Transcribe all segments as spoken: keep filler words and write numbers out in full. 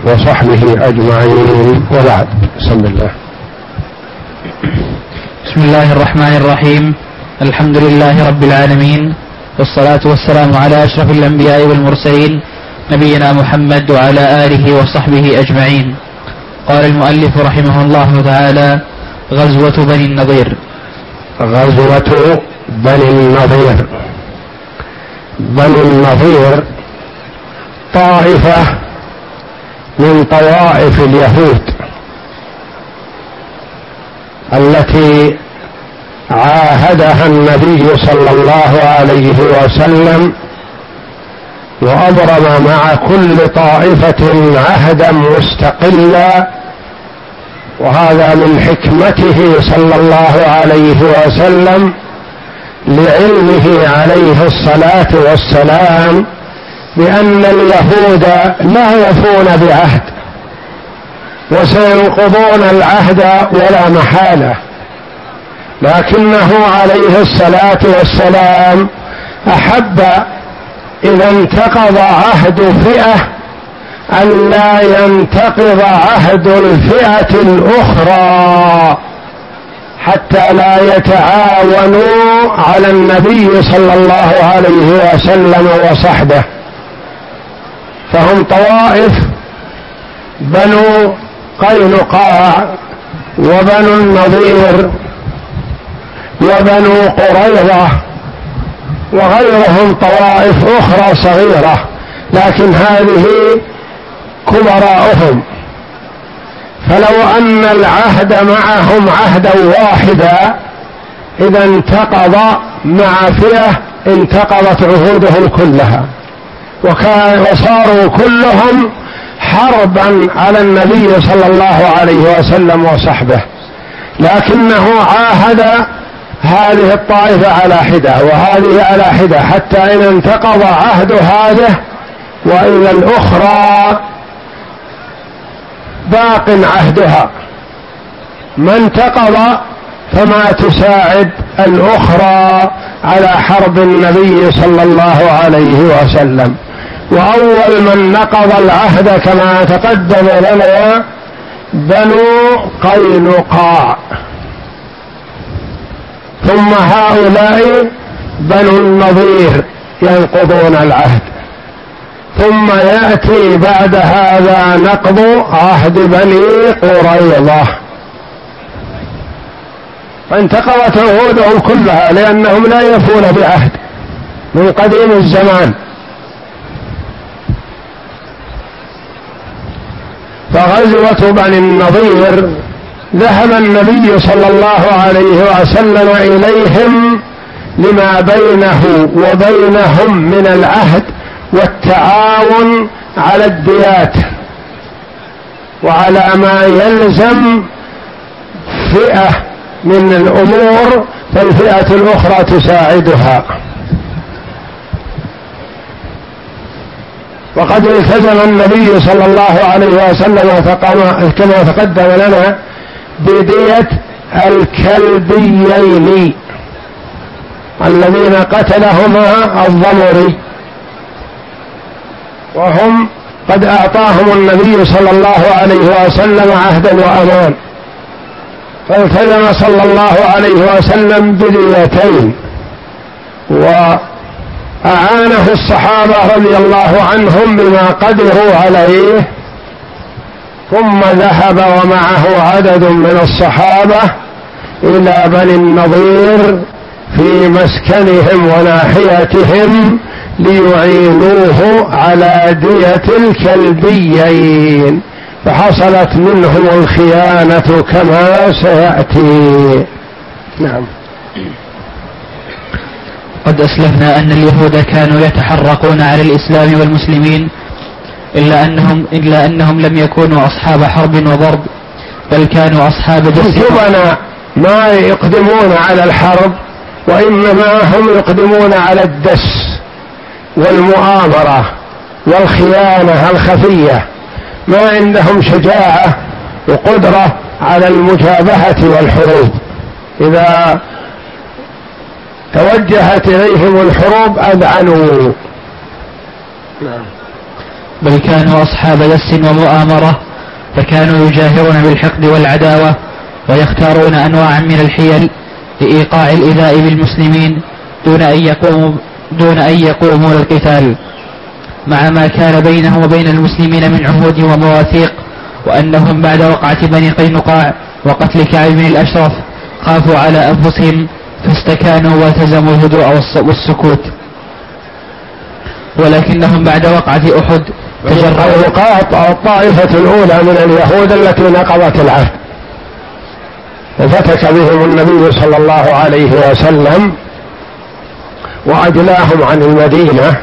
وصحبه أجمعين، وبعد. بسم الله. بسم الله الرحمن الرحيم. الحمد لله رب العالمين، والصلاة والسلام على أشرف الأنبياء والمرسلين نبينا محمد وعلى آله وصحبه أجمعين. قال المؤلف رحمه الله تعالى: غزوة بني النضير. غزوة بني النضير. بني النضير طائفة من طوائف اليهود التي عاهدها النبي صلى الله عليه وسلم، وأبرم مع كل طائفة عهدا مستقلا، وهذا من حكمته صلى الله عليه وسلم لعلمه عليه الصلاة والسلام بأن اليهود لا يفون بعهد وسينقضون العهد ولا محالة، لكنه عليه الصلاة والسلام أحب إذا انتقض عهد فئة أن لا ينتقض عهد الفئة الأخرى حتى لا يتعاونوا على النبي صلى الله عليه وسلم وصحبه. فهم طوائف: بنو قينقاع وبنو النضير وبنو قريظة وغيرهم طوائف أخرى صغيرة، لكن هذه كبراءهم. فلو أن العهد معهم عهدا واحدا إذا انتقض مع فئة انتقضت عهودهم كلها، وكان وصاروا كلهم حربا على النبي صلى الله عليه وسلم وصحبه، لكنه عاهد هذه الطائفة على حدة وهذه على حدة حتى إن انتقض عهد هذه وإذا الأخرى باق عهدها، ما انتقض فما تساعد الأخرى على حرب النبي صلى الله عليه وسلم. وأول من نقض العهد كما تقدم لنا بنو قينقاع، ثم هؤلاء بنو النضير ينقضون العهد، ثم يأتي بعد هذا نقض عهد بني قريظة، فانتقضت عهودهم كلها لأنهم لا يفون بعهد من قديم الزمان. فغزوة بني النضير ذهب النبي صلى الله عليه وسلم إليهم لما بينه وبينهم من العهد والتعاون على الديات وعلى ما يلزم فئة من الأمور، فالفئة الأخرى تساعدها. وقد التزم النبي صلى الله عليه وسلم كما تقدم لنا بدية الكلبيين الذين قتلهما الضمري، وهم قد أعطاهم النبي صلى الله عليه وسلم عهدا وأمان، فالتزم صلى الله عليه وسلم بديتين، وأعانه الصحابة رضي الله عنهم بما قدروا عليه. ثم ذهب ومعه عدد من الصحابة إلى بني النضير في مسكنهم وناحيتهم ليعينوه على دية الكلبيين، فحصلت منهم الخيانة كما سيأتي. نعم. قد أسلفنا أن اليهود كانوا يتحرقون على الإسلام والمسلمين، إلا أنهم, إلا أنهم لم يكونوا أصحاب حرب وضرب، بل كانوا أصحاب دس. ما يقدمون على الحرب، وإنما هم يقدمون على الدس والمؤامرة والخيانة الخفية، ما عندهم شجاعة وقدرة على المجابهة والحروب. إذا توجهت إليهم الحروب أذعنوا. بل كانوا أصحاب دس ومؤامرة، فكانوا يجاهرون بالحقد والعداوة ويختارون أنواعا من الحيل لإيقاع الإيذاء بالمسلمين دون أن يقوموا, دون أن يقوموا للقتال، مع ما كان بينهم وبين المسلمين من عهود ومواثيق، وأنهم بعد وقعة بني قينقاع وقتل كعب بن الأشرف خافوا على أنفسهم فاستكانوا والتزموا الهدوء والسكوت. ولكنهم بعد وقعة أحد تجرؤوا الطائفة الأولى من اليهود التي نقضت العهد وفتك بهم النبي صلى الله عليه وسلم وأجلاهم عن المدينة،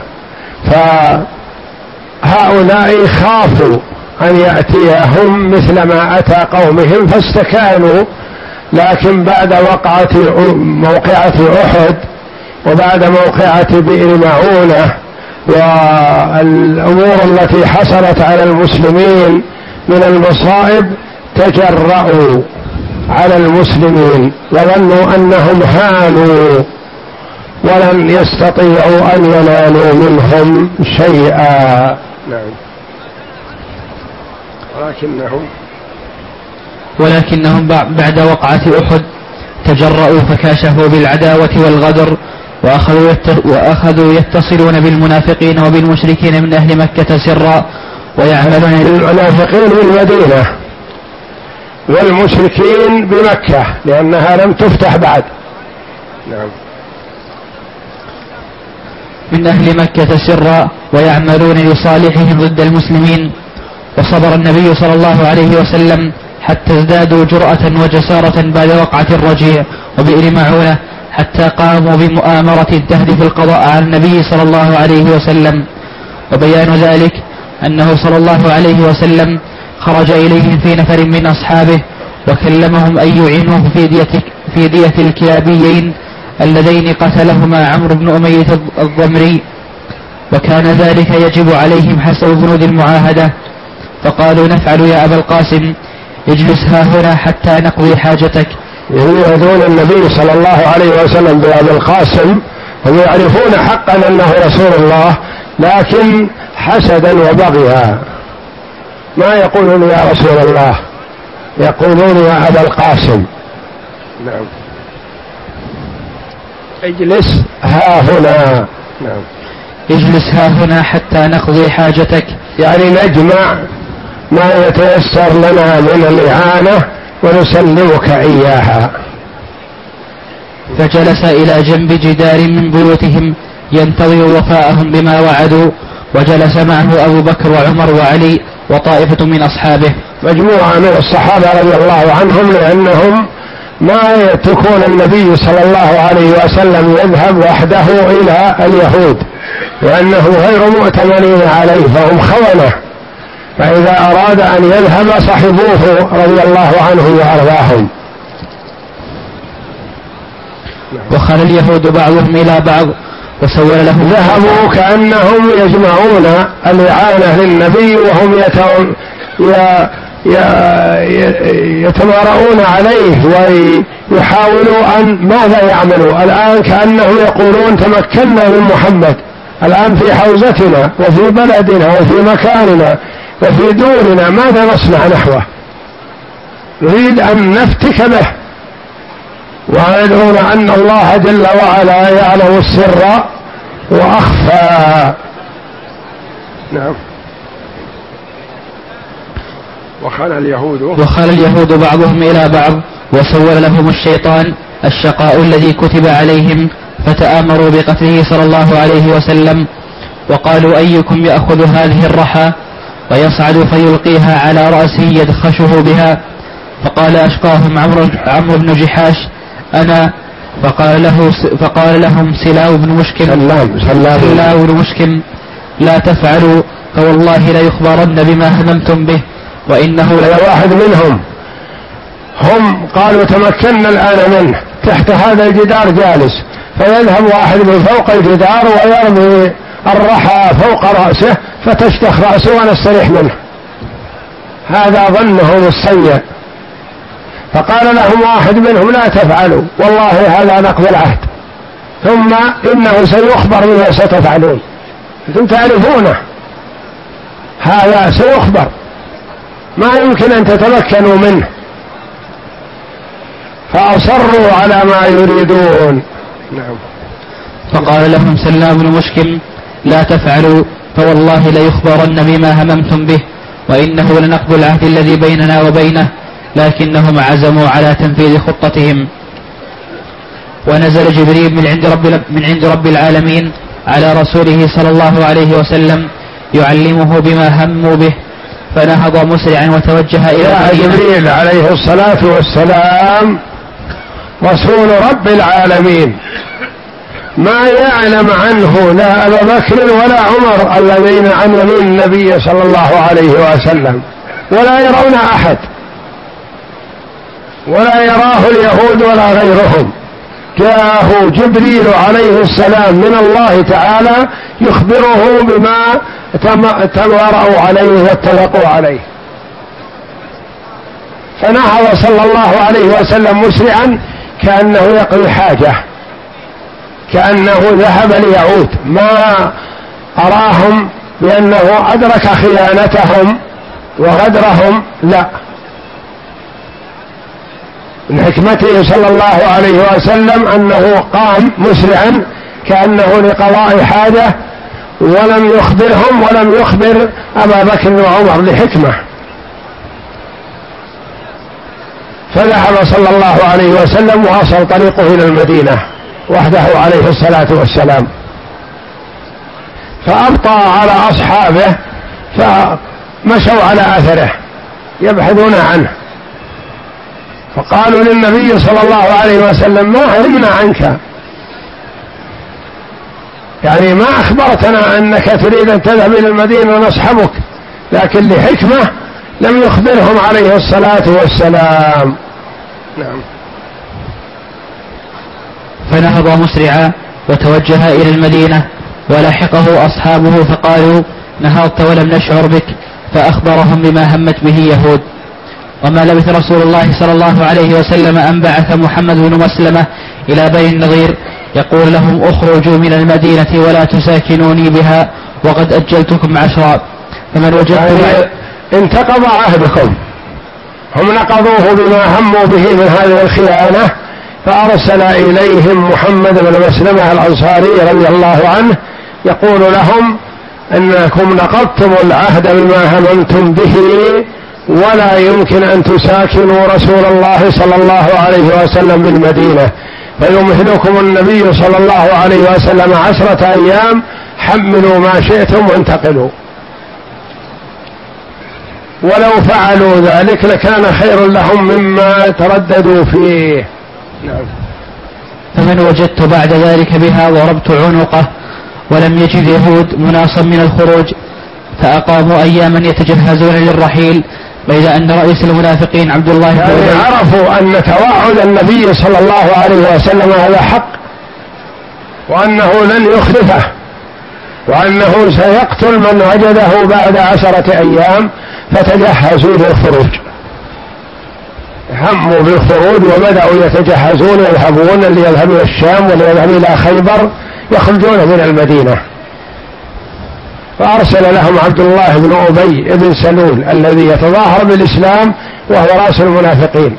فهؤلاء خافوا أن يأتيهم مثل ما أتى قومهم فاستكانوا. لكن بعد وقعة موقعة أحد وبعد موقعة بئر معونة والأمور التي حصلت على المسلمين من المصائب تجرؤوا على المسلمين وظنوا أنهم هانوا ولن يستطيعوا أن ينالوا منهم شيئا. نعم. ولكنهم ولكنهم بعد وقعة أحد تجرؤوا فكاشفوا بالعداوة والغدر، وأخذوا, وأخذوا يتصلون بالمنافقين وبالمشركين من أهل مكة سرا ويعملون المنافقين بالمدينة والمشركين بمكة لأنها لم تفتح بعد. نعم. من أهل مكة سرا ويعملون لصالحهم ضد المسلمين. وصبر النبي صلى الله عليه وسلم حتى ازدادوا جرأة وجسارة بعد وقعة الرجيع وبئر معونة، حتى قاموا بمؤامرة تهدف القضاء على النبي صلى الله عليه وسلم. وبيان ذلك أنه صلى الله عليه وسلم خرج إليهم في نفر من أصحابه وكلمهم أن يعينوه في دية, في دية الكلابيين اللذين قتلهما عمرو بن أمية الضمري، وكان ذلك يجب عليهم حسب بنود المعاهدة. فقالوا نفعل يا أبا القاسم، اجلس ها هنا حتى نقضي حاجتك. يريدون النبي صلى الله عليه وسلم بأبي القاسم، هم يعرفون حقا أنه رسول الله لكن حسدا وبغيا ما يقولون يا رسول الله، يقولون يا أبا القاسم. نعم. اجلس ها هنا. نعم. اجلس ها هنا حتى نقضي حاجتك، يعني نجمع ما يتيسر لنا من الإعانة ونسلمك إياها. فجلس إلى جنب جدار من بيوتهم ينتظر وفاءهم بما وعدوا، وجلس معه أبو بكر وعمر وعلي وطائفة من أصحابه، مجموعة من الصحابة رضي الله عنهم، لأنهم ما يتركون النبي صلى الله عليه وسلم يذهب وحده إلى اليهود لأنه غير مؤتمنين عليه فهم خونة، فإذا أراد أن يذهب صحبوه رضي الله عنه وأرضاهم. وخل اليهود بعضهم إلى بعض وسول لهم، ذهبوا كأنهم يجمعون الإعانة للنبي وهم يتون يتمارؤون عليه ويحاولوا أن ماذا يعملوا الآن، كأنهم يقولون تمكنا من محمد الآن في حوزتنا وفي بلدنا وفي مكاننا وفي دورنا، ماذا نصنع نحوه؟ نريد أن نفتك به، ويدعون أن الله جل وعلا يعلم السر وأخفى. نعم. وخال اليهود وخال اليهود بعضهم إلى بعض وسول لهم الشيطان الشقاء الذي كتب عليهم، فتآمروا بقتله صلى الله عليه وسلم، وقالوا أيكم يأخذ هذه الرحى ويصعد فيلقيها على رأسه يدخشه بها، فقال أشقاهم عمرو عمرو بن جحاش أنا، فقال له فقال لهم سلاو بن مشكم سلاو بن مشكم لا تفعلوا فوالله لا يخبرن بما هممتم به وإنه لواحد منهم. هم قالوا تمكنا الآن منه تحت هذا الجدار جالس، فيذهب واحد من فوق الجدار ويرمي الرحى فوق رأسه فتشتخ رأسه ونستريح منه، هذا ظنهم السيء. فقال لهم واحد منهم لا تفعلوا والله هذا نقض العهد، ثم إنه سيخبر بما ستفعلون، أنتم تعرفونه هذا سيخبر، ما يمكن أن تتمكنوا منه، فأصروا على ما يريدون. نعم. فقال لهم سلام بن مشكم لا تفعلوا فوالله ليخبرن بما هممتم به، وإنه لنقض العهد الذي بيننا وبينه، لكنهم عزموا على تنفيذ خطتهم. ونزل جبريل من عند رب, من عند رب العالمين على رسوله صلى الله عليه وسلم يعلمه بما هموا به، فنهض مسرعا وتوجه إلى جبريل عليه الصلاة والسلام رسول رب العالمين، ما يعلم عنه لا أبا بكر ولا عمر الذين عملوا النبي صلى الله عليه وسلم، ولا يرون أحد، ولا يراه اليهود ولا غيرهم. جاءه جبريل عليه السلام من الله تعالى يخبره بما تماروا عليه واتفقوا عليه. فنهض صلى الله عليه وسلم مسرعا كأنه يقضي حاجة، كأنه ذهب ليعود، ما أراهم بأنه أدرك خيانتهم وغدرهم، لا، من حكمته صلى الله عليه وسلم أنه قام مسرعا كأنه لقضاء حاجة، ولم يخبرهم ولم يخبر أبا بكر وعمر لحكمة. فذهب صلى الله عليه وسلم وواصل طريقه إلى المدينة وحده عليه الصلاة والسلام، فأبطأ على أصحابه فمشوا على أثره يبحثون عنه، فقالوا للنبي صلى الله عليه وسلم ما علمنا عنك، يعني ما أخبرتنا أنك تريد أن تذهب إلى المدينة ونصحبك، لكن لحكمة لم يخبرهم عليه الصلاة والسلام. نعم. فنهض مسرعا وتوجه إلى المدينة، ولحقه أصحابه فقالوا نهضت ولم نشعر بك، فأخبرهم بما همت به يهود. وما لبث رسول الله صلى الله عليه وسلم أن بعث محمد بن مسلمة إلى بني النضير يقول لهم اخرجوا من المدينة ولا تساكنوني بها وقد أجلتكم عشرا، فمن وجدت يعني انتقض عهدكم. هم نقضوه بما هموا به من هذه الخيانة، فأرسل إليهم محمد بن مسلمة الأنصاري رضي الله عنه يقول لهم أنكم نقضتم العهد بما هممتم به، ولا يمكن أن تساكنوا رسول الله صلى الله عليه وسلم بالمدينة، فيمهلكم النبي صلى الله عليه وسلم عشرة أيام، حملوا ما شئتم وانتقلوا. ولو فعلوا ذلك لكان خير لهم مما ترددوا فيه. نعم. فمن وجدت بعد ذلك بها ضربت عنقه، ولم يجد يهود مناصا من الخروج، فأقاموا أياما يتجهزون للرحيل، بيد أن رئيس المنافقين عبد الله بن يعني عرفوا أن توعد النبي صلى الله عليه وسلم هذا حق، وأنه لن يخلفه، وأنه سيقتل من وجده بعد عشرة أيام، فتجهزوا للخروج، هموا بالخروج وبدأوا يتجهزون، يذهبون، اللي يذهب إلى الشام واللي يذهب إلى خيبر، يخرجون من المدينة. فأرسل لهم عبد الله بن أبي بن سلول الذي يتظاهر بالإسلام وهو رأس المنافقين،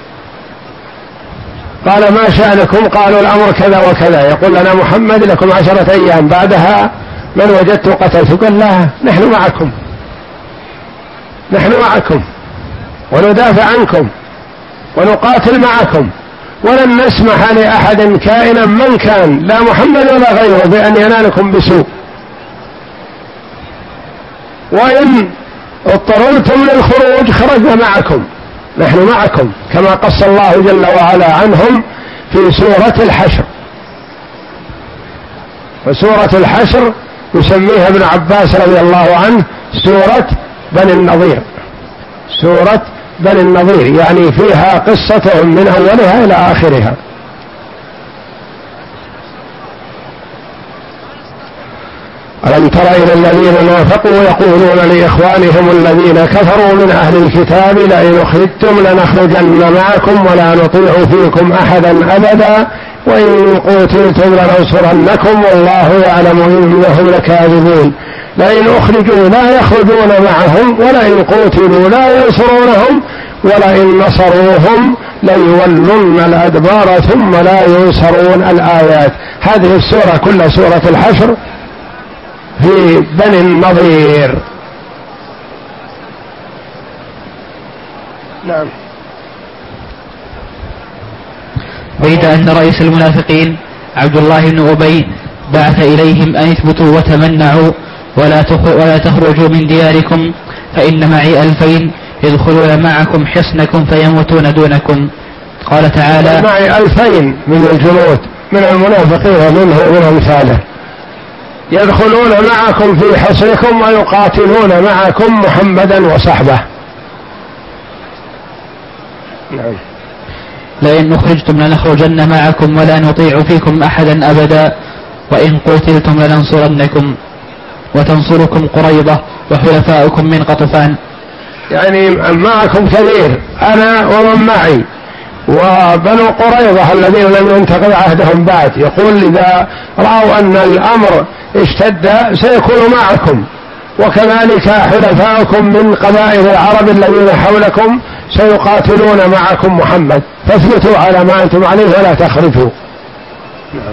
قال ما شأنكم؟ قالوا الأمر كذا وكذا، يقول لنا محمد لكم عشرة أيام بعدها من وجدت قتلت. قال لا، نحن معكم، نحن معكم وندافع عنكم ونقاتل معكم، ولن نسمح لأحد كائنا من كان لا محمد ولا غيره بأن ينالكم بسوء، وإن اضطررتم للخروج خرجنا معكم، نحن معكم، كما قص الله جل وعلا عنهم في سورة الحشر. وسورة الحشر يسميها ابن عباس رضي الله عنه سورة بني النضير، سورة بني النضير، يعني فيها قصتهم من أولها إلى آخرها. ألم تر إلى الذين نافقوا يقولون لإخوانهم الذين كفروا من أهل الكتاب لئن أخرجتم لنخرجن معكم ولا نطيع فيكم أحدا أبدا وإن قتلتم لننصرنكم والله يعلم إنهم لكاذبون لئن أخرجوا لا يخرجون معهم ولئن قوتلوا لا ينصرونهم ولئن نصروهم ليولن الأدبار ثم لا ينصرون. الآيات هذه السورة كل سورة الحشر في بني النضير. نعم. بيد أن رئيس المنافقين عبد الله بن أبي بعث إليهم أن يثبتوا وتمنعوا ولا ولا تخرجوا من دياركم فإن معي ألفين يدخلون معكم حصنكم فيموتون دونكم. قال تعالى معي ألفين من الجنود من المنافقين ومنه ومن أمثاله يدخلون معكم في حصنكم ويقاتلون معكم محمدا وصحبه. نعم. لئن أخرجتم لنخرجن معكم ولا نطيع فيكم أحدا أبدا وإن قتلتم لننصرنكم وتنصركم قريضة وحلفاؤكم من قطفان. يعني معكم كثير أنا ومن معي وبنو قريظة الذين لم ينتقض عهدهم بعد. يقول إذا رأوا أن الأمر اشتد سيكون معكم وكذلك حلفاؤكم من قبائل العرب الذين حولكم سيقاتلون معكم محمد فاثبتوا على ما أنتم عليه ولا تخرجوا. نعم.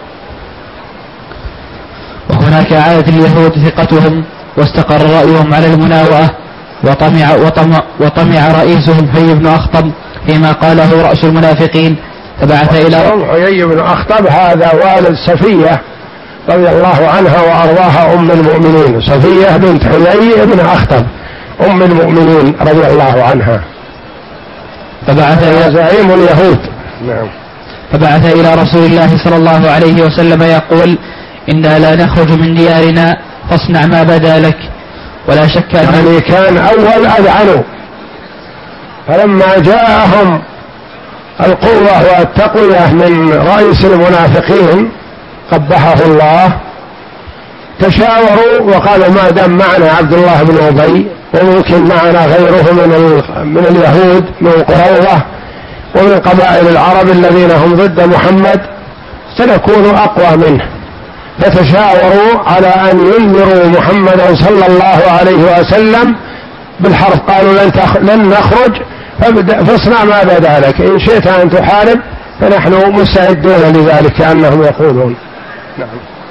وهناك عادت اليهود ثقتهم واستقر رأيهم على المناوئة وطمع, وطمع, وطمع رئيسهم حيي بن أخطب فيما قاله رأس المنافقين فبعث إلى حيي بن أخطب هذا والد صفية رضي الله عنها وأرضاها أم المؤمنين. صفية بنت حيي بن أخطب أم المؤمنين رضي الله عنها. فبعث إلى زعيم اليهود. نعم. فبعث إلى رسول الله صلى الله عليه وسلم يقول إنا لا نخرج من ديارنا فاصنع ما بدا لك. ولا شك أن يعني كان أول أذعنوا فلما جاءهم القوة والتقوية من رئيس المنافقين قبحه الله تشاوروا وقالوا ما دام معنا عبد الله بن أبي وممكن معنا غيره من من اليهود من قريظة ومن قبائل العرب الذين هم ضد محمد سنكون أقوى منه. فتشاوروا على أن ينذروا محمدا صلى الله عليه وسلم بالحرب. قالوا لن, لن نخرج فاصنع ما بدا لك إن شئت أن تحارب فنحن مستعدون لذلك كأنهم يقولون. نعم.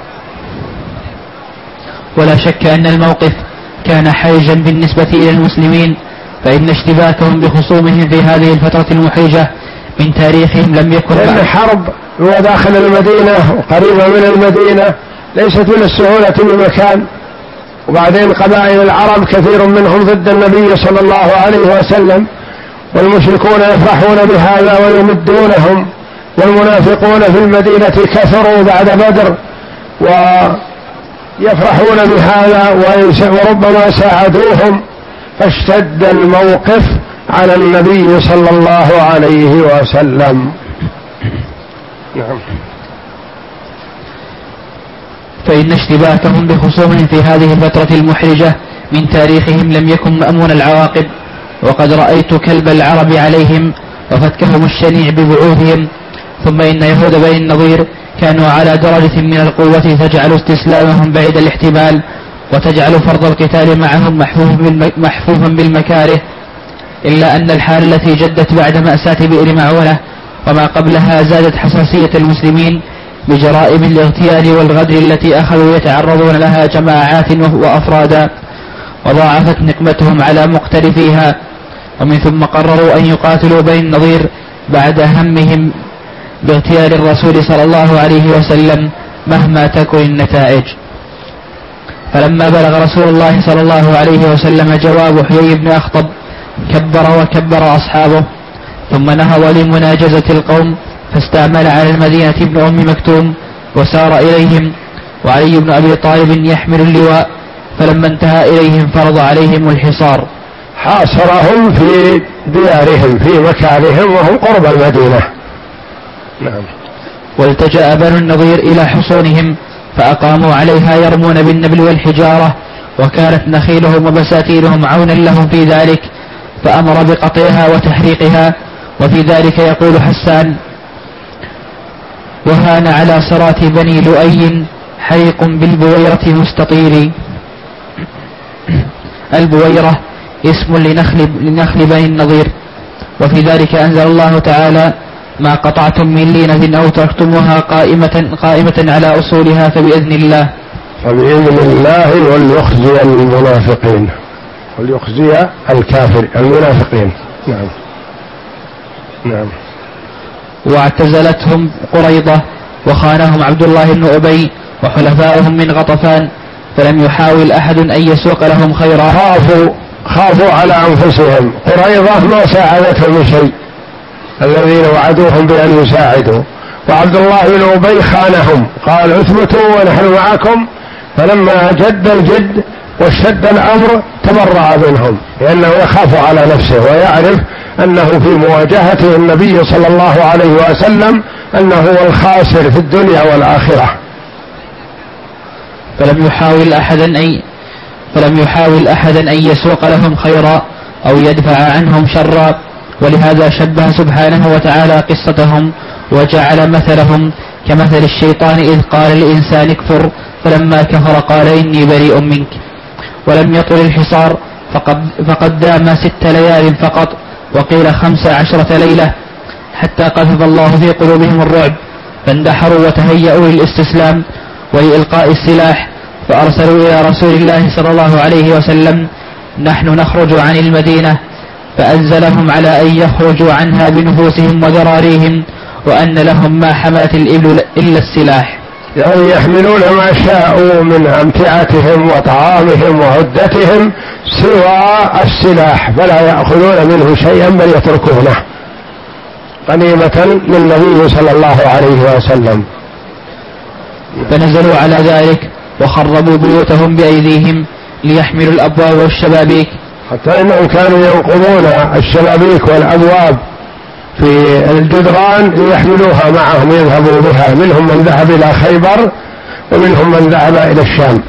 ولا شك أن الموقف كان حرجا بالنسبة إلى المسلمين فإن اشتباكهم بخصومهم في هذه الفترة المحرجة من تاريخهم لم يكن لأن حرب هو داخل المدينة وقريبة من المدينة ليست من السهولة بمكان. وبعدين قبائل العرب كثير منهم ضد النبي صلى الله عليه وسلم والمشركون يفرحون بهذا ويمدونهم والمنافقون في المدينة كثروا بعد بدر ويفرحون بهذا وربما ساعدوهم فاشتد الموقف على النبي صلى الله عليه وسلم. نعم. فإن اشتباكهم بخصومهم في هذه الفترة المحرجة من تاريخهم لم يكن مأمون العواقب وقد رأيت كلب العرب عليهم وفتكهم الشنيع ببعوثهم. ثم إن يهود بني النضير كانوا على درجة من القوة تجعل استسلامهم بعيد الاحتمال وتجعل فرض القتال معهم محفوفا بالمكاره إلا أن الحال التي جدت بعد مأساة بئر معونة وما قبلها زادت حساسية المسلمين بجرائم الاغتيال والغدر التي أخذوا يتعرضون لها جماعات وأفرادا وضاعفت نقمتهم على مقترفيها. ومن ثم قرروا أن يقاتلوا بني النضير بعد همهم باغتيال الرسول صلى الله عليه وسلم مهما تكن النتائج. فلما بلغ رسول الله صلى الله عليه وسلم جواب حيي بن أخطب كبر وكبر أصحابه ثم نهض لمناجزة القوم فاستعمل على المدينة ابن أم مكتوم وسار إليهم وعلي بن أبي طالب يحمل اللواء فلما انتهى إليهم فرض عليهم الحصار. حاصرهم في ديارهم في مكانهم وهم قرب المدينة. نعم. والتجأ بنو النضير إلى حصونهم فأقاموا عليها يرمون بالنبل والحجارة وكانت نخيلهم وبساتينهم عونا لهم في ذلك فأمر بقطعها وتحريقها. وفي ذلك يقول حسان وهان على صرات بني لؤي حريق بالبويرة مستطيل. البويرة اسم لنخل, لنخل بني النضير. وفي ذلك أنزل الله تعالى ما قطعتم من لينة أو تركتموها قائمة, قائمة على أصولها فبإذن الله فبإذن الله وليخزي المنافقين وليخزي الكافر المنافقين. نعم نعم. واعتزلتهم قريضة وخانهم عبد الله بن أبي وحلفائهم من غطفان فلم يحاول أحد أن يسوق لهم خيرا. خافوا خافوا على أنفسهم. قريضة ما ساعدتهم شيء الذين وعدوهم بأن يساعدوا، وعبد الله بن أبي خانهم قال اثبتوا ونحن معكم، فلما جد الجد واشتد الأمر تبرأ منهم لأنه يخاف على نفسه ويعرف أنه في مواجهته النبي صلى الله عليه وسلم أنه هو الخاسر في الدنيا والآخرة. فلم يحاول أحدا أن فلم يحاول أحدا أن يسوق لهم خيرا أو يدفع عنهم شرا، ولهذا شبه سبحانه وتعالى قصتهم وجعل مثلهم كمثل الشيطان إذ قال للإنسان اكفر فلما كفر قال إني بريء منك. ولم يطل الحصار فقد, فقد دام ست ليال فقط، وقيل خمس عشرة ليلة، حتى قذف الله في قلوبهم الرعب فاندحروا وتهيأوا للاستسلام ولإلقاء السلاح، فأرسلوا إلى رسول الله صلى الله عليه وسلم نحن نخرج عن المدينة، فأنزلهم على أن يخرجوا عنها بنفوسهم وذراريهم وأن لهم ما حملت الإبل إلا السلاح، يعني يحملون ما شاءوا من أمتعتهم وطعامهم وعدتهم سوى السلاح، فلا يأخذون منه شيئا بل يتركونه غنيمة للنبي صلى الله عليه وسلم. فنزلوا على ذلك وخربوا بيوتهم بأيديهم ليحملوا الأبواب والشبابيك، حتى إنهم كانوا ينقضون الشبابيك والأبواب في الجدران ليحملوها معهم يذهبوا بها، منهم من ذهب إلى خيبر ومنهم من ذهب إلى الشام.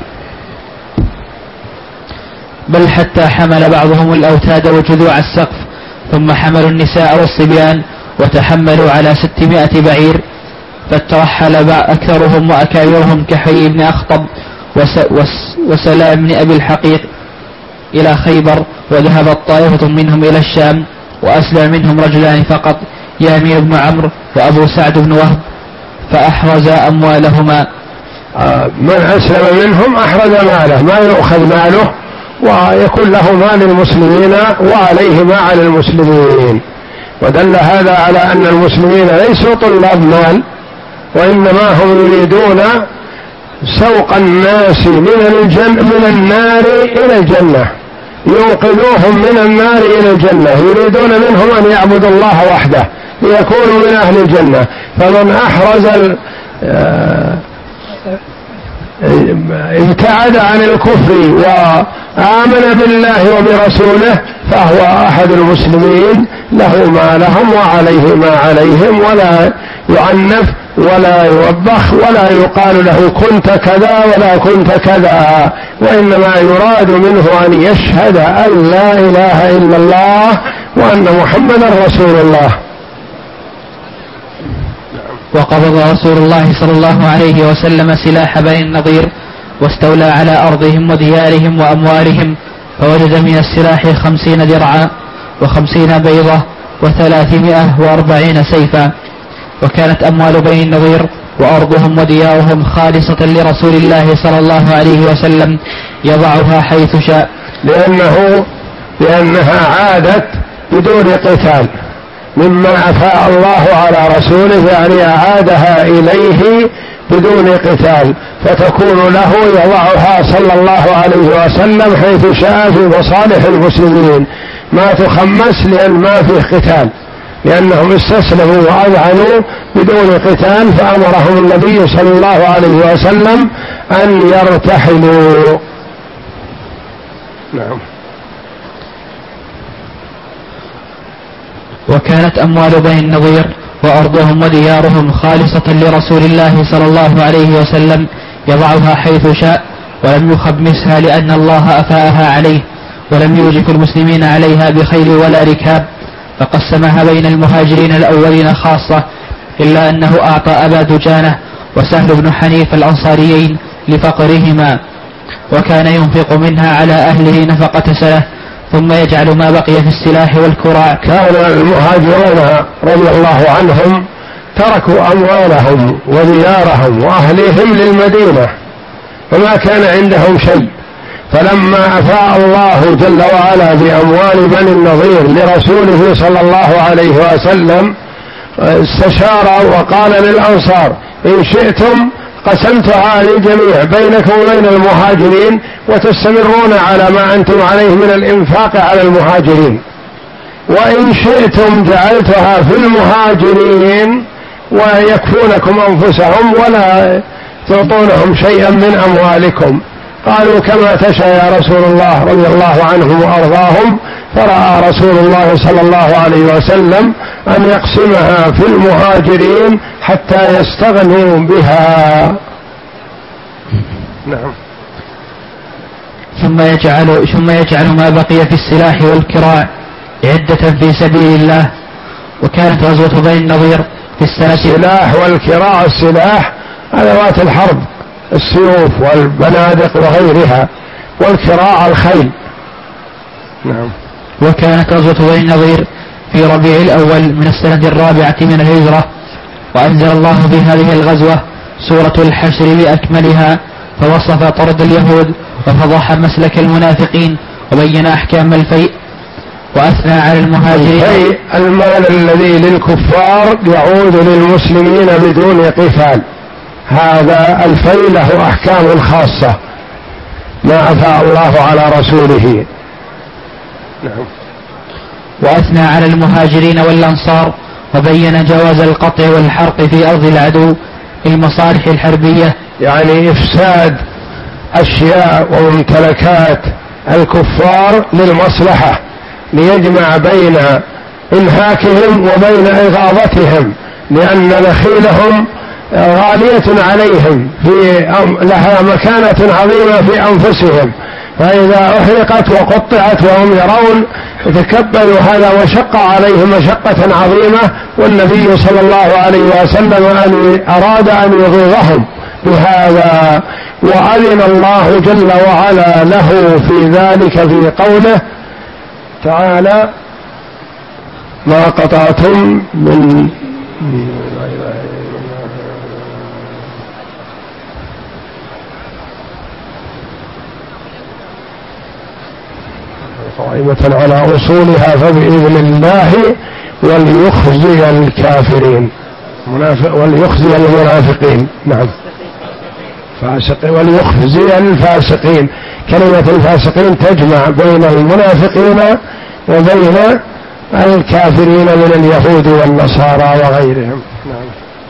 بل حتى حمل بعضهم الأوتاد وجذوع السقف، ثم حملوا النساء والصبيان وتحملوا على ستمائة بعير، فترحل أكثرهم وأكابرهم كحي بن أخطب وسلام بن أبي الحقيق إلى خيبر، وذهبت طائفة منهم إلى الشام، وأسلم منهم رجلان فقط، يامين بن عمرو وأبو سعد بن وهب، فأحرز أموالهما. من أسلم منهم أحرز ماله، ما يؤخذ ماله ويكون له مال المسلمين وعليه ما على المسلمين. ودل هذا على أن المسلمين ليسوا طلاب مال، وإنما هم يريدون سوق الناس من الجنة من النار إلى الجنة، ينقذوهم من النار إلى الجنة، يريدون منهم أن يعبدوا الله وحده ليكونوا من أهل الجنة. فمن أحرز ابتعد عن الكفر وآمن بالله وبرسوله فهو أحد المسلمين، له ما لهم وعليه ما عليهم، ولا يعنف ولا يوبخ ولا يقال له كنت كذا ولا كنت كذا، وإنما يراد منه أن يشهد أن لا إله إلا الله وأن محمدا رسول الله. وقبض رسول الله صلى الله عليه وسلم سلاح بني النضير واستولى على أرضهم وديارهم وأموالهم، فوجد من السلاح خمسين درعا وخمسين بيضة وثلاثمائة وأربعين سيفا. وكانت أموال بني النضير وأرضهم وديارهم خالصة لرسول الله صلى الله عليه وسلم يضعها حيث شاء، لأنه لأنها عادت بدون قتال مما أفاء الله على رسوله، يعني أعادها إليه بدون قتال، فتكون له يضعها صلى الله عليه وسلم حيث شاء في مصالح المسلمين، ما تخمس لأن ما فيه قتال، لأنهم استسلموا وأذعنوا بدون قتال، فأمرهم النبي صلى الله عليه وسلم أن يرتحلوا. نعم. وكانت أموال بني النضير وأرضهم وديارهم خالصة لرسول الله صلى الله عليه وسلم يضعها حيث شاء، ولم يخمسها لأن الله أفاءها عليه، ولم يوجف المسلمين عليها بخيل ولا ركاب، فقسمها بين المهاجرين الأولين خاصة، إلا أنه أعطى أبا دجانة وسهل بن حنيف الأنصاريين لفقرهما، وكان ينفق منها على أهله نفقة سنة ثم يجعل ما بقي في السلاح والكراع. كان المهاجرون رضي الله عنهم تركوا أموالهم وديارهم وأهليهم للمدينة وما كان عندهم شيء، فلما أفاء الله جل وعلا بأموال بني النضير لرسوله صلى الله عليه وسلم استشار وقال للأنصار إن شئتم قسمتها للجميع بينكم وبين المهاجرين وتستمرون على ما أنتم عليه من الإنفاق على المهاجرين، وإن شئتم جعلتها في المهاجرين ويكفونكم أنفسهم ولا تعطونهم شيئا من أموالكم. قالوا كما تشاء يا رسول الله رضي الله عنهم وأرضاهم، فرأى رسول الله صلى الله عليه وسلم أن يقسمها في المهاجرين حتى يستغنوا بها. نعم. ثم يجعل ثم يجعل ما بقي في السلاح والكراع عدة في سبيل الله. وكانت غزوة بني النضير في السنة. السلاح والكراع، السلاح أدوات الحرب، السيوف والبنادق وغيرها، والكراع الخيل. نعم. وكانت غزوة بني النضير في ربيع الأول من السنة الرابعة من الهجرة، وأنزل الله في هذه الغزوة سورة الحشر بأكملها، فوصف طرد اليهود وفضح مسلك المنافقين وبين أحكام الفيء، وأثنى على المهاجرين. الفيء المال الذي للكفار يعود للمسلمين بدون قتال، هذا الفيء له أحكام خاصة ما أفاء الله على رسوله. نعم. وأثنى على المهاجرين والأنصار وبين جواز القطع والحرق في أرض العدو للمصالح الحربية، يعني إفساد أشياء وممتلكات الكفار للمصلحة، ليجمع بين إنهاكهم وبين إغاظتهم، لأن نخيلهم غالية عليهم، في لها مكانة عظيمة في أنفسهم، فإذا أحرقت وقطعت وهم يرون يتكبروا هذا وشق عليهم مشقة عظيمة. والنبي صلى الله عليه وسلم أن أراد أن يغيظهم بهذا، وأذن الله جل وعلا له في ذلك في قوله تعالى ما قطعتم من قائمة على أصولها فبإذن الله وليخزي الكافرين وليخزي المنافقين. نعم. فاسق وليخزي الفاسقين، كلمة الفاسقين تجمع بين المنافقين وبين الكافرين من اليهود والنصارى وغيرهم. نعم.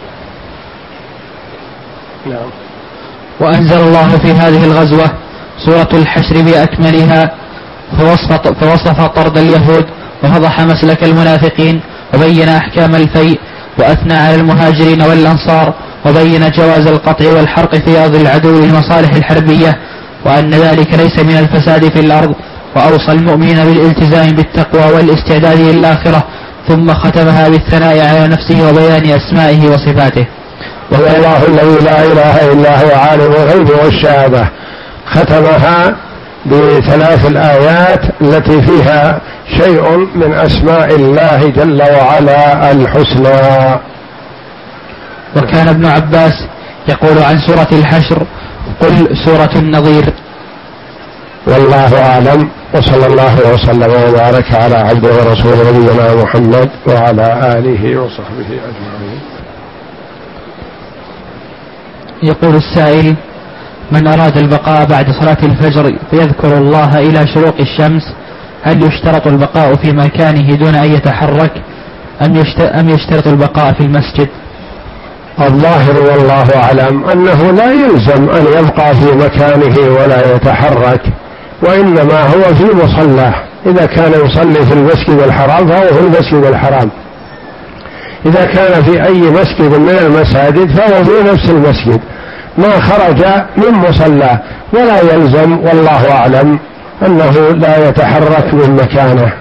نعم. وأنزل الله في هذه الغزوة سورة الحشر بأكملها، فوصف, فوصف طرد اليهود وفضح مسلك المنافقين وبين أحكام الفيء، وأثنى على المهاجرين والأنصار وبين جواز القطع والحرق في أرض العدو للمصالح الحربية، وأن ذلك ليس من الفساد في الأرض، وأوصى المؤمنين بالالتزام بالتقوى والاستعداد للآخرة، ثم ختمها بالثناء على نفسه وبيان أسمائه وصفاته. وهو الله الذي لا إله إلا هو عالم الغيب والشهادة، ختمها بثلاث الآيات التي فيها شيء من أسماء الله جل وعلا الحسنى. وكان ابن عباس يقول عن سورة الحشر قل سورة النظير. والله أعلم، وصلى الله وسلم وبارك على عبده ورسوله نبينا محمد وعلى آله وصحبه أجمعين. يقول السائل: من أراد البقاء بعد صلاة الفجر فيذكر الله إلى شروق الشمس، هل يشترط البقاء في مكانه دون أن يتحرك أم يشترط البقاء في المسجد؟ الظاهر والله أعلم أنه لا يلزم أن يبقى في مكانه ولا يتحرك، وإنما هو في مصلاه. إذا كان يصلي في المسجد الحرام فهو في المسجد الحرام، إذا كان في أي مسجد من المساجد فهو في نفس المسجد، ما خرج من مصلاه، ولا يلزم والله أعلم أنه لا يتحرك من مكانه.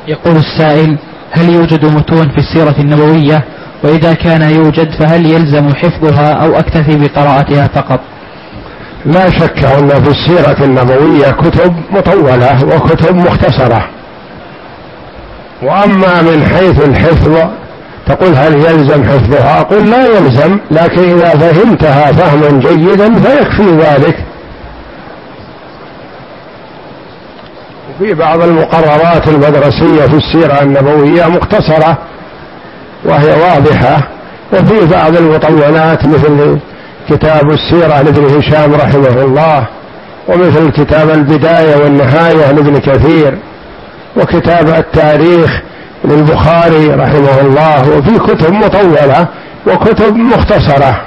يقول السائل: هل يوجد متون في السيرة النبوية؟ وإذا كان يوجد فهل يلزم حفظها أو أكتفي بقراءتها فقط؟ لا شك أن في السيرة النبوية كتب مطولة وكتب مختصرة. وأما من حيث الحفظ تقول هل يلزم حفظها؟ أقول لا يلزم، لكن إذا فهمتها فهما جيدا فيكفي ذلك. وفي بعض المقررات المدرسية في السيرة النبوية مختصرة وهي واضحة، وفي بعض المطولات مثل كتاب السيرة لابن هشام رحمه الله، ومثل كتاب البداية والنهاية لابن كثير، وكتاب التاريخ للبخاري رحمه الله، وفي كتب مطولة وكتب مختصرة.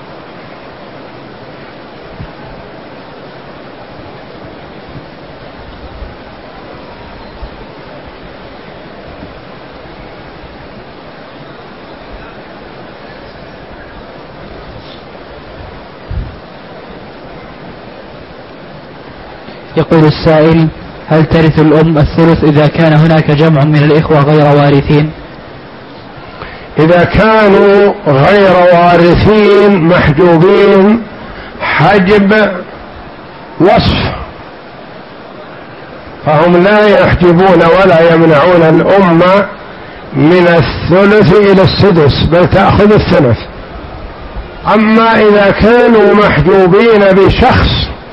يقول السائل: هل ترث الأم الثلث إذا كان هناك جمع من الإخوة غير وارثين؟ إذا كانوا غير وارثين محجوبين حجب وصف فهم لا يحجبون ولا يمنعون الأم من الثلث إلى السدس، بل تأخذ الثلث. أما إذا كانوا محجوبين بشخص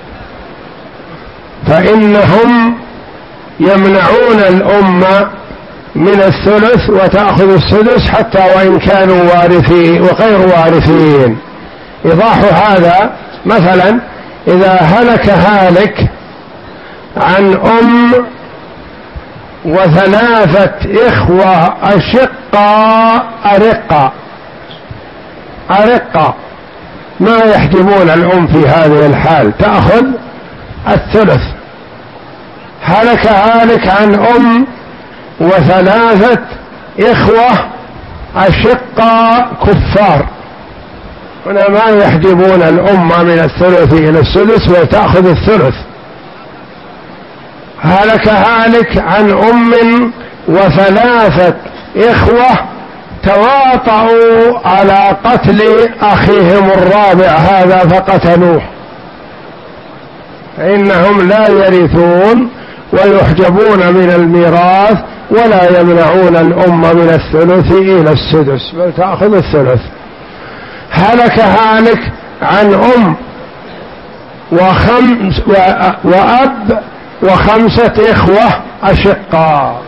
فإنهم يمنعون الأم من الثلث وتأخذ السدس حتى وإن كانوا وارثين وغير وارثين. إيضاح هذا: مثلا إذا هلك هالك عن أم وثلاثة إخوة أشقاء أرقاء أرقاء ما يحجبون الأم في هذه الحال، تأخذ الثلث. هلك هالك عن أم وثلاثة إخوة أشقاء كفار، هنا ما يحجبون الأم من الثلث إلى السدس وتأخذ الثلث. هلك هالك عن أم وثلاثة إخوة تواطؤوا على قتل أخيهم الرابع هذا فقتلوه، فإنهم لا يرثون ويحجبون من الميراث ولا يمنعون الأم من الثلث إلى السدس، بل تأخذ الثلث. هلك هالك عن أم وخمس وأب وخمسة إخوة أشقاء،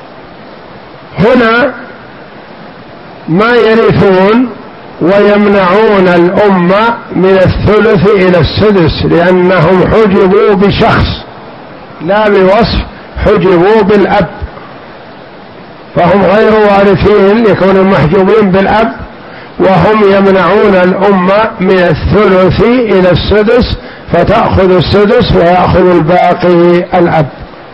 هنا ما يرثون ويمنعون الأم من الثلث إلى السدس، لأنهم حجبوا بشخص لا بوصف، حجبوا بالأب، فهم غير وارثين يكونوا محجوبين بالأب، وهم يمنعون الأم من الثلث إلى السدس، فتأخذ السدس ويأخذ الباقي الأب.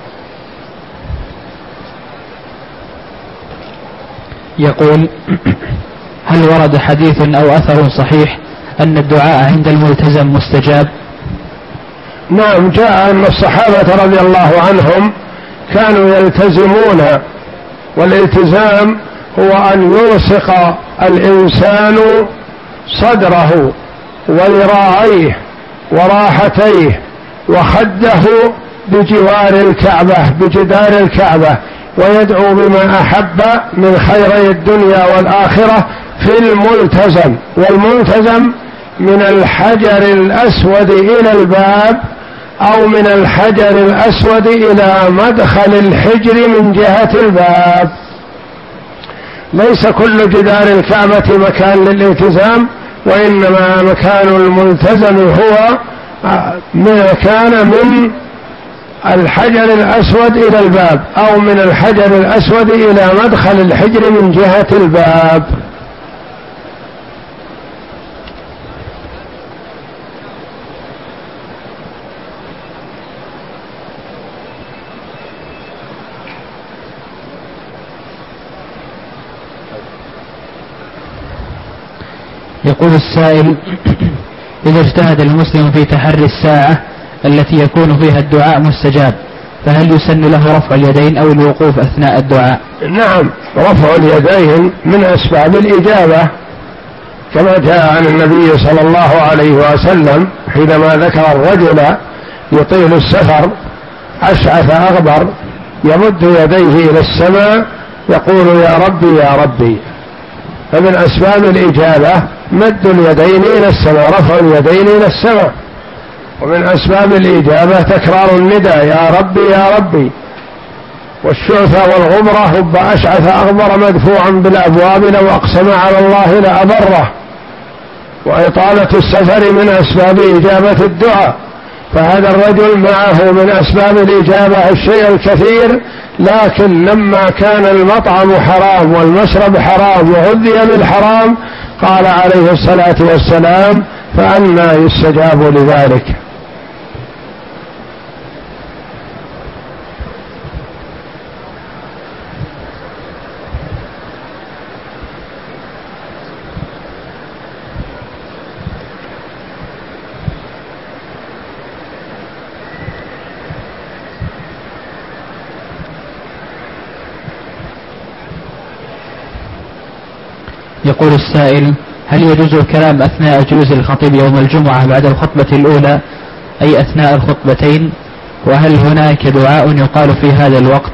يقول: هل ورد حديث أو أثر صحيح أن الدعاء عند الملتزم مستجاب؟ نعم، جاء أن الصحابة رضي الله عنهم كانوا يلتزمون، والالتزام هو أن يلصق الإنسان صدره وذراعيه وراحتيه وخده بجوار الكعبة بجدار الكعبة، ويدعو بما أحب من خيري الدنيا والآخرة في الملتزم. والملتزم من الحجر الأسود إلى الباب أو من الحجر الأسود إلى مدخل الحجر من جهة الباب. ليس كل جدار الكعبة مكان للالتزام، وإنما مكان الملتزم هو مكان من الحجر الأسود إلى الباب أو من الحجر الأسود إلى مدخل الحجر من جهة الباب. يقول السائل: إذا اجتهد المسلم في تحري الساعة التي يكون فيها الدعاء مستجاب، فهل يسن له رفع اليدين أو الوقوف أثناء الدعاء؟ نعم، رفع اليدين من أسباب الإجابة كما جاء عن النبي صلى الله عليه وسلم حينما ذكر الرجل يطيل السفر أشعث أغبر يمد يديه إلى السماء يقول يا ربي يا ربي. فمن أسباب الإجابة مد اليدين إلى السماء، رفع اليدين إلى السماء. ومن أسباب الإجابة تكرار النداء يا ربي يا ربي. والشعث والغبرة رب أشعث أغبر مدفوعا بالأبواب لو أقسم على الله لأبره. وإطالة السفر من أسباب إجابة الدعاء، فهذا الرجل معه من أسباب الإجابة الشيء الكثير، لكن لما كان المطعم حرام والمشرب حرام وغذي بالحرام قال عليه الصلاة والسلام فأنى يستجاب لذلك. يقول السائل: هل يجوز الكلام أثناء جلوس الخطيب يوم الجمعة بعد الخطبة الأولى أي أثناء الخطبتين؟ وهل هناك دعاء يقال في هذا الوقت؟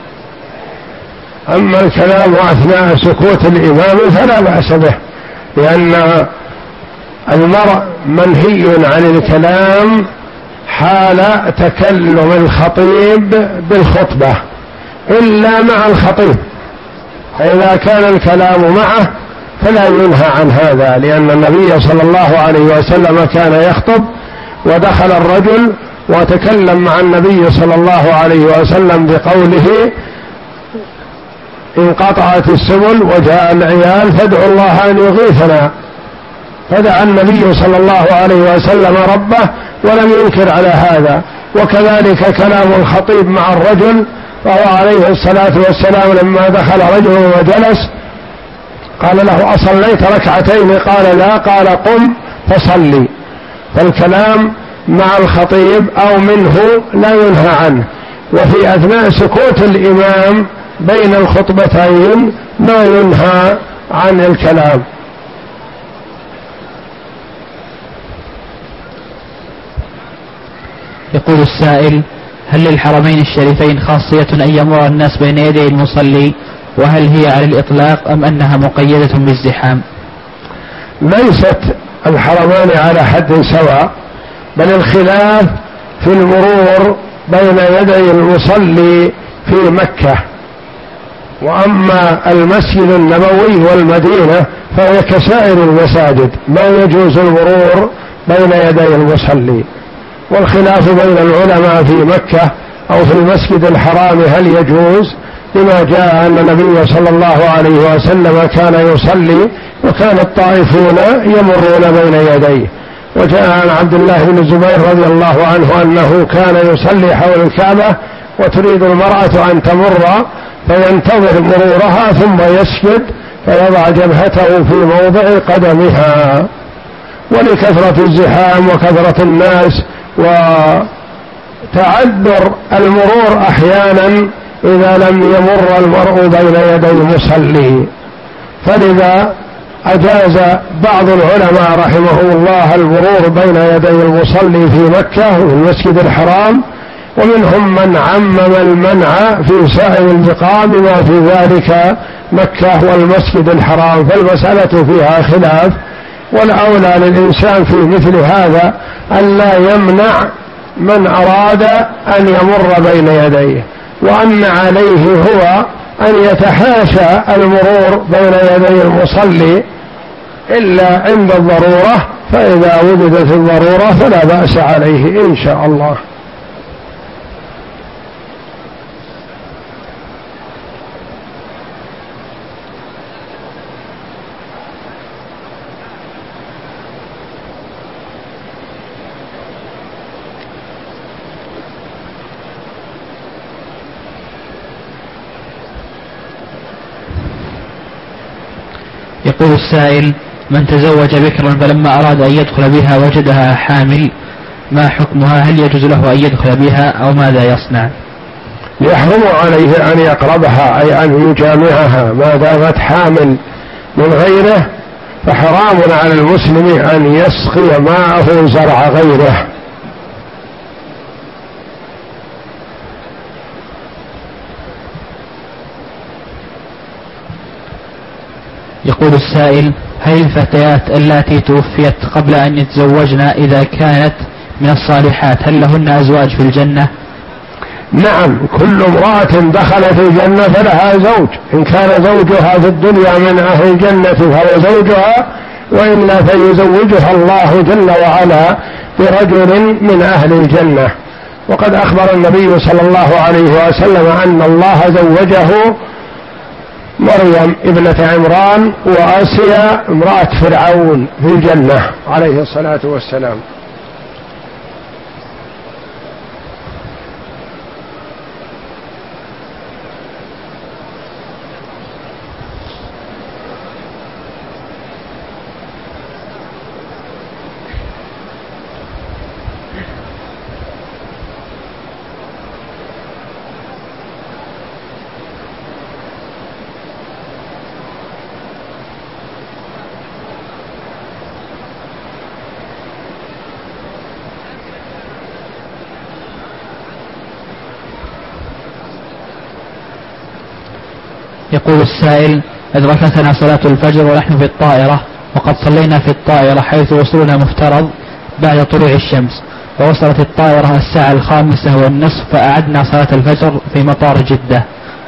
أما الكلام أثناء سكوت الإمام فلا بأس به، لأن المرء منهي عن الكلام حال تكلم الخطيب بالخطبة إلا مع الخطيب، فإذا كان الكلام معه فلا ينهى عن هذا، لأن النبي صلى الله عليه وسلم كان يخطب ودخل الرجل وتكلم مع النبي صلى الله عليه وسلم بقوله انقطعت السبل وجاء العيال فادعوا الله أن يغيثنا، فدعا النبي صلى الله عليه وسلم ربه ولم ينكر على هذا. وكذلك كلام الخطيب مع الرجل، فهو عليه الصلاة والسلام لما دخل رجل وجلس قال له أصليت ركعتين؟ قال لا، قال قم فصلي. فالكلام مع الخطيب أو منه لا ينهى عنه. وفي أثناء سكوت الإمام بين الخطبتين ما ينهى عن الكلام. يقول السائل: هل للحرمين الشريفين خاصية أن يمر الناس بين يدي المصلي، وهل هي على الإطلاق أم أنها مقيدة بالزحام؟ ليست الحرمان على حد سواء، بل الخلاف في المرور بين يدي المصلي في مكة. وأما المسجد النبوي والمدينة فهي كسائر المساجد، ما يجوز المرور بين يدي المصلي. والخلاف بين العلماء في مكة أو في المسجد الحرام هل يجوز، لما جاء أن النبي صلى الله عليه وسلم كان يصلي وكان الطائفون يمرون بين يديه. وجاء عن عبد الله بن الزبير رضي الله عنه أنه كان يصلي حول الكعبة وتريد المرأة أن تمر فينتظر مرورها ثم يسجد فيضع جبهته في موضع قدمها. ولكثرة الزحام وكثرة الناس وتعذر المرور أحيانا إذا لم يمر المرء بين يدي المصلي، فلذا أجاز بعض العلماء رحمه الله المرور بين يدي المصلي في مكة وفي المسجد الحرام، ومنهم من عمم المنع في سائر البقاع بما في ذلك مكة والمسجد الحرام. فالمسألة فيها خلاف، والأولى للإنسان في مثل هذا ألا يمنع من أراد أن يمر بين يديه، وأن عليه هو أن يتحاشى المرور بين يدي المصلي إلا عند الضرورة، فإذا وجدت الضرورة فلا بأس عليه إن شاء الله. يقول السائل: من تزوج بكرا فلما أراد أن يدخل بها وجدها حامل، ما حكمها؟ هل يجوز له أن يدخل بها أو ماذا يصنع؟ يحرم عليه أن يقربها أي أن يجامعها ما دامت حامل من غيره، فحرام على المسلم أن يسقي ماءه زرع غيره. يقول السائل: هل الفتيات اللاتي توفيت قبل أن يتزوجن إذا كانت من الصالحات هل لهن أزواج في الجنة؟ نعم، كل امرأة دخلت الجنة فلها زوج، إن كان زوجها في الدنيا من أهل الجنة فهو زوجها، وإلا فيزوجها الله جل وعلا برجل من أهل الجنة. وقد أخبر النبي صلى الله عليه وسلم أن الله زوجه مريم ابنة عمران وآسيا امرأة فرعون في الجنة عليه الصلاة والسلام. يقول السائل: أدركتنا صلاة الفجر ونحن في الطائرة، وقد صلينا في الطائرة حيث وصولنا مفترض بعد طلوع الشمس، ووصلت الطائرة الساعة الخامسة والنصف فأعدنا صلاة الفجر في مطار جدة.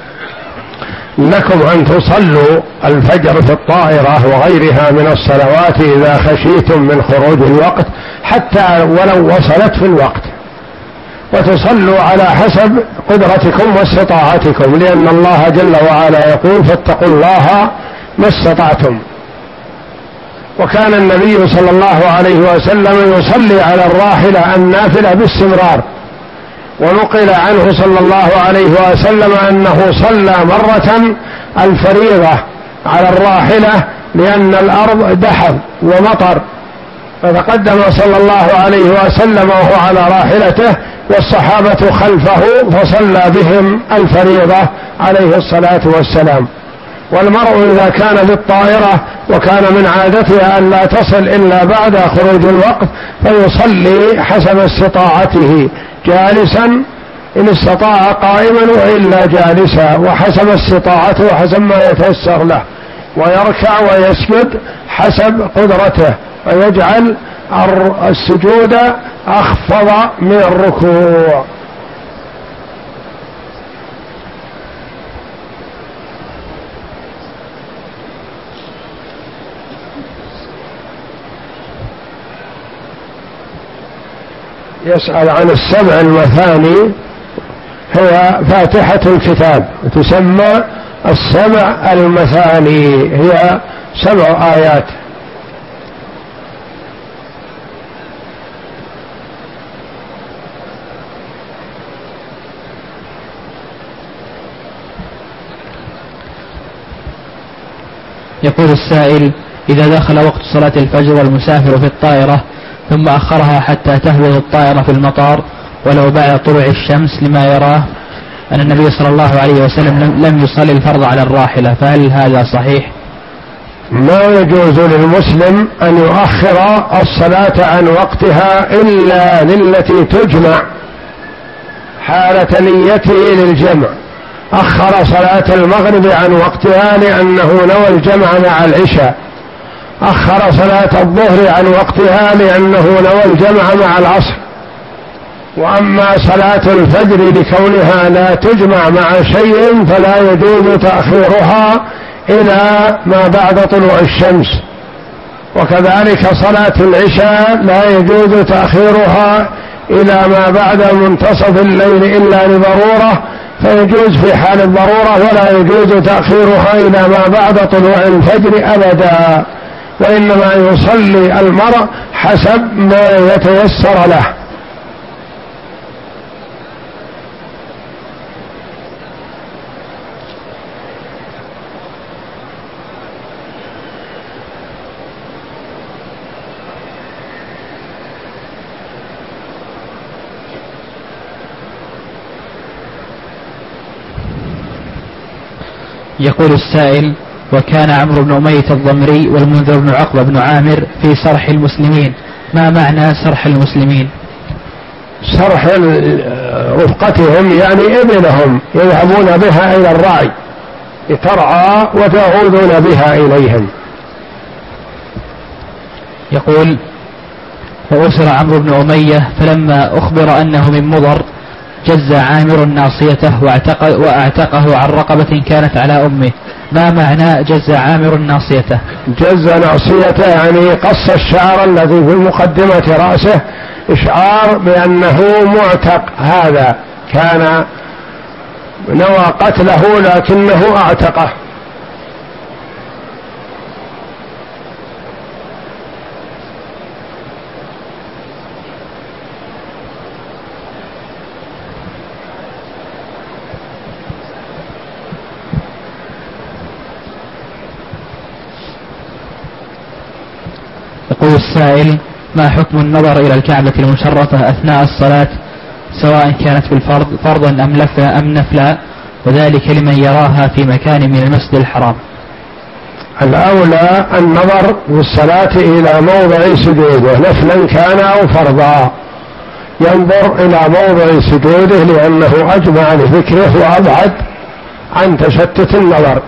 لكم أن تصلوا الفجر في الطائرة وغيرها من الصلوات إذا خشيتم من خروج الوقت حتى ولو وصلت في الوقت، وتصلوا على حسب قدرتكم واستطاعتكم، لأن الله جل وعلا يقول: فاتقوا الله ما استطعتم. وكان النبي صلى الله عليه وسلم يصلي على الراحلة النافلة باستمرار، ونقل عنه صلى الله عليه وسلم أنه صلى مرة الفريضة على الراحلة لأن الأرض دحض ومطر، فتقدم صلى الله عليه وسلم وهو على راحلته والصحابة خلفه فصلى بهم الفريضة عليه الصلاة والسلام. والمرء إذا كان في الطائرة وكان من عادتها أن لا تصل إلا بعد خروج الوقت فيصلي حسب استطاعته جالسا إن استطاع قائما وإلا جالسا، وحسب استطاعته وحسب ما يتيسر له، ويركع ويسجد حسب قدرته، ويجعل السجود أخفض من الركوع. يسأل عن السبع المثاني، هي فاتحة الكتاب، تسمى السبع المثاني، هي سبع آيات. يقول السائل: إذا دخل وقت صلاة الفجر والمسافر في الطائرة ثم أخرها حتى تهبط الطائرة في المطار ولو بعد طلوع الشمس لما يراه أن النبي صلى الله عليه وسلم لم يصلي الفرض على الراحلة، فهل هذا صحيح؟ ما يجوز للمسلم أن يؤخر الصلاة عن وقتها إلا للتي تجمع حالة نيته للجمع. أخر صلاة المغرب عن وقتها لأنه نوى الجمع مع العشاء، أخر صلاة الظهر عن وقتها لأنه نوى الجمع مع العصر. وأما صلاة الفجر لكونها لا تجمع مع شيء فلا يجوز تأخيرها إلى ما بعد طلوع الشمس، وكذلك صلاة العشاء لا يجوز تأخيرها إلى ما بعد منتصف الليل إلا لضرورة، فيجوز في حال الضرورة، ولا يجوز تأخيرها إلى ما بعد طلوع الفجر أبدا، وإنما يصلي المرء حسب ما يتيسر له. يقول السائل: وكان عمرو بن أمية الضمري والمنذر بن عقبة بن عامر في سرح المسلمين، ما معنى سرح المسلمين؟ سرح رفقتهم يعني إبلهم يذهبون بها إلى الرعي لترعى وتعودون بها إليهم. يقول: وأسر عمرو بن أمية فلما أخبر أنه من مضر جز عامر ناصيته واعتق وأعتقه عن رقبة كانت على أمه، ما معنى جز عامر ناصيته؟ جز ناصيته يعني قص الشعر الذي في مقدمة رأسه إشعار بأنه معتق، هذا كان نوى قتله لكنه أعتقه. يقول السائل: ما حكم النظر إلى الكعبة المشرفة أثناء الصلاة سواء كانت بالفرض فرضا أم نفلا أم نفلا، وذلك لمن يراها في مكان من المسجد الحرام؟ الأولى النظر بالصلاة إلى موضع سجوده نفلا كان أو فرضا، ينظر إلى موضع سجوده لأنه أجمع لذكره وأبعد عن تشتت النظر.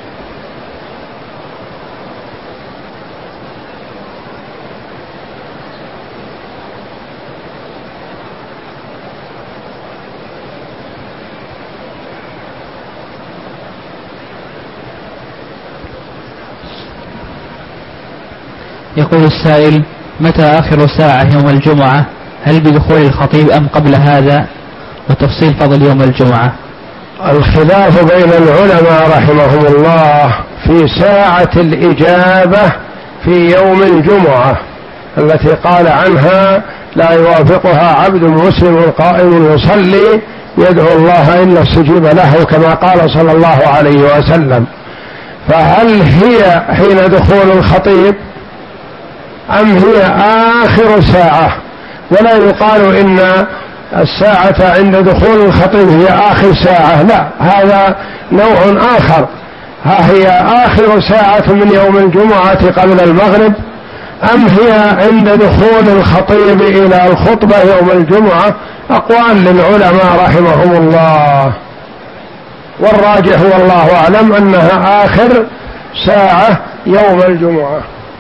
يقول السائل: متى آخر ساعة يوم الجمعة؟ هل بدخول الخطيب أم قبل هذا؟ وتفصيل فضل يوم الجمعة. الخلاف بين العلماء رحمهم الله في ساعة الإجابة في يوم الجمعة التي قال عنها: لا يوافقها عبد مسلم قائم يصلي يدعو الله إلا استجيب له، كما قال صلى الله عليه وسلم. فهل هي حين دخول الخطيب أم هي آخر ساعة؟ ولا يقال إن الساعة عند دخول الخطيب هي آخر ساعة، لا، هذا نوع آخر. ها هي آخر ساعة من يوم الجمعة قبل المغرب أم هي عند دخول الخطيب إلى الخطبة يوم الجمعة؟ أقوال للعلماء رحمهم الله، والراجح والله أعلم أنها آخر ساعة يوم الجمعة.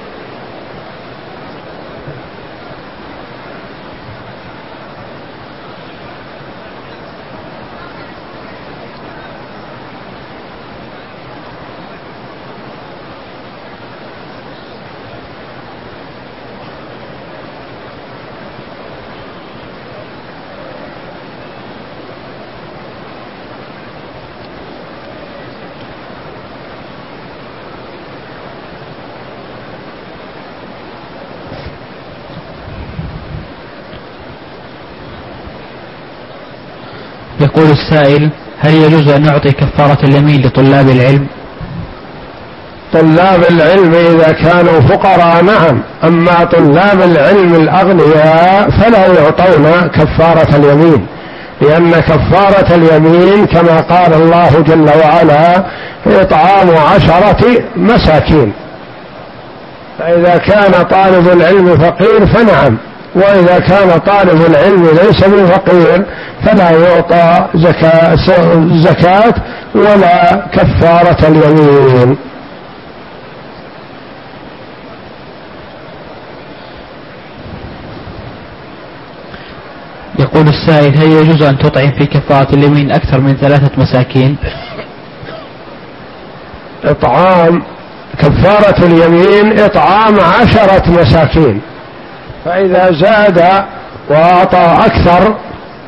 يقول السائل: هل يجوز أن نعطي كفارة اليمين لطلاب العلم؟ طلاب العلم إذا كانوا فقراء نعم، أما طلاب العلم الأغنياء فلا يعطون كفارة اليمين، لأن كفارة اليمين كما قال الله جل وعلا: إطعام عشرة مساكين. فإذا كان طالب العلم فقير فنعم، وإذا كان طالب العلم ليس بالفقير فلا يعطى زكاة, زكاة ولا كفارة اليمين. يقول السائل: هل يجوز أن تطعم في كفارة اليمين أكثر من ثلاثة مساكين؟ إطعام كفارة اليمين إطعام عشرة مساكين، فإذا زاد وأعطى أكثر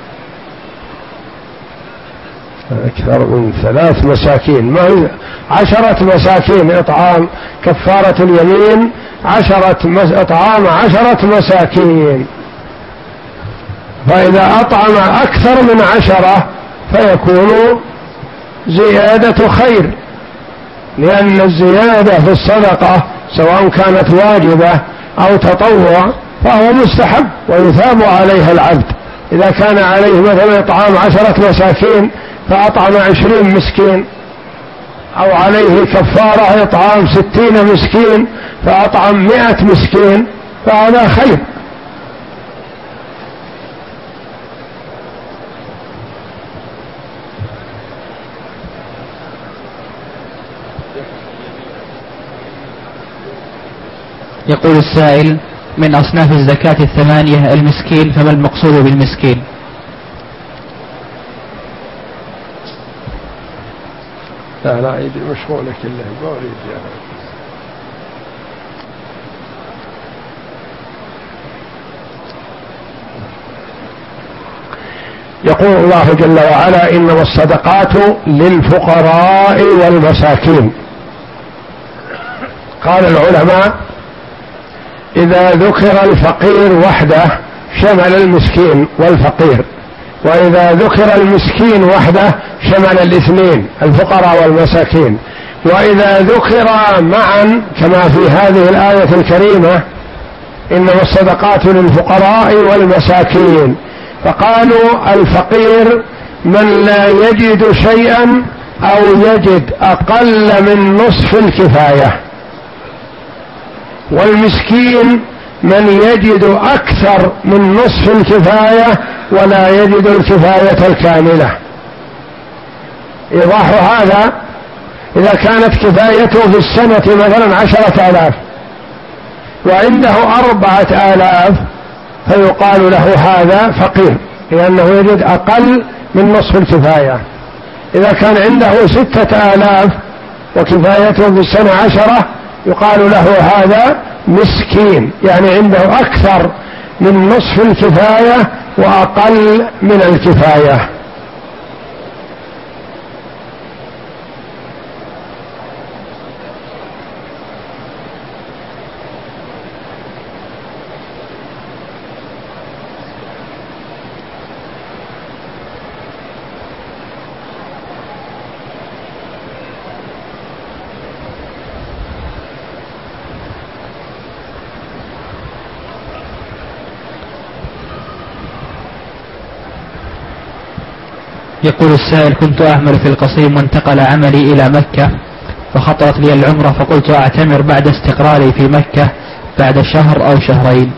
أكثر من ثلاث مساكين، ما عشرة مساكين إطعام كفارة اليمين، عشرة إطعام عشرة مساكين، فإذا أطعم أكثر من عشرة فيكون زيادة خير، لأن الزيادة في الصدقة سواء كانت واجبة أو تطوع فهو مستحب ويثاب عليها العبد. إذا كان عليه مثلا إطعام عشرة مساكين فأطعم عشرين مسكين أو عليه كفارة إطعام ستين مسكين فأطعم مئة مسكين فهذا خير. يقول السائل: من أصناف الزكاة الثمانية المسكين، فما المقصود بالمسكين؟ لا لا عيد مشغولة كلها ما أريد يعني. يقول الله جل وعلا: إنما الصدقات للفقراء والمساكين. قال العلماء: إذا ذكر الفقير وحده شمل المسكين والفقير، وإذا ذكر المسكين وحده شمل الاثنين الفقراء والمساكين، وإذا ذكر معا كما في هذه الآية الكريمة إنما الصدقات للفقراء والمساكين، فقالوا الفقير من لا يجد شيئا أو يجد أقل من نصف الكفاية، والمسكين من يجد أكثر من نصف الكفاية ولا يجد الكفاية الكاملة. إيضاح هذا: إذا كانت كفايته في السنة مثلا عشرة آلاف وعنده أربعة آلاف فيقال له هذا فقير، لأنه يجد أقل من نصف الكفاية. إذا كان عنده ستة آلاف وكفايته في السنة عشرة يقال له هذا مسكين، يعني عنده أكثر من نصف الكفاية وأقل من الكفاية. يقول السائل: كنت أعمل في القصيم وانتقل عملي إلى مكة، فخطرت لي العمرة فقلت أعتمر بعد استقراري في مكة بعد شهر أو شهرين.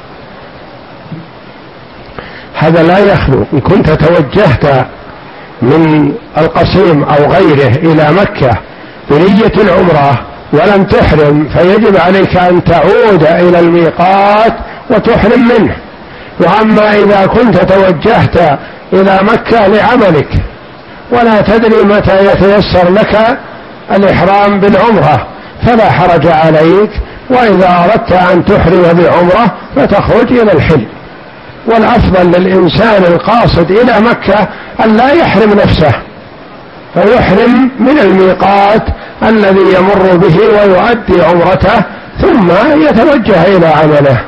هذا لا يخلو. إن كنت توجهت من القصيم أو غيره إلى مكة بنية العمرة ولم تحرم فيجب عليك أن تعود إلى الميقات وتحرم منه. وأما إذا كنت توجهت إلى مكة لعملك ولا تدري متى يتيسر لك الإحرام بالعمرة فلا حرج عليك، وإذا أردت أن تحرم بعمرة فتخرج إلى الحل. والأفضل للإنسان القاصد إلى مكة أن لا يحرم نفسه، فيحرم من الميقات الذي يمر به ويؤدي عمرته ثم يتوجه إلى عمله.